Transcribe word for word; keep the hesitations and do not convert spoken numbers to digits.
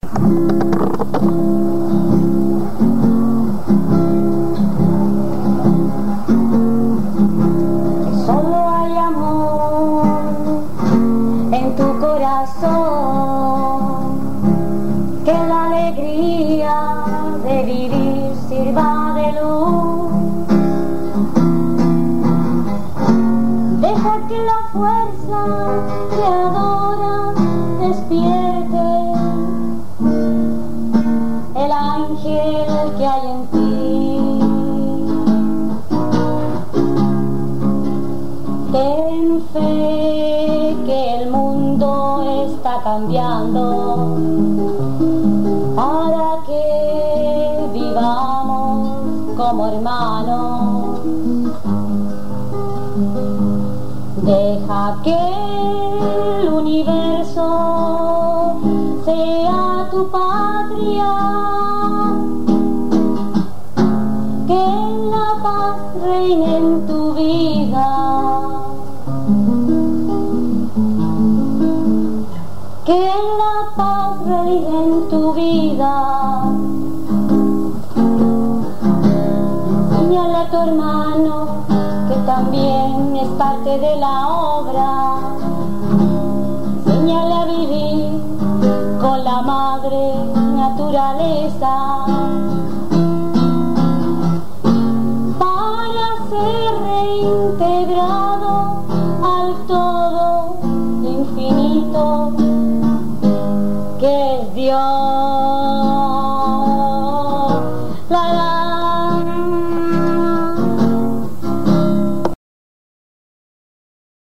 Solo hay amor en tu corazón, que la alegría de vivir sirva de luz. Deja que la fuerza creadora despierte el ángel que hay en ti. Ten fe que el mundo está cambiando para que vivamos como hermanos. Deja que el universo sea tu patria, que la paz reine en tu vida, que la paz reine en tu vida. Señale a tu hermano que también es parte de la obra. Señale a vivir con la madre naturaleza.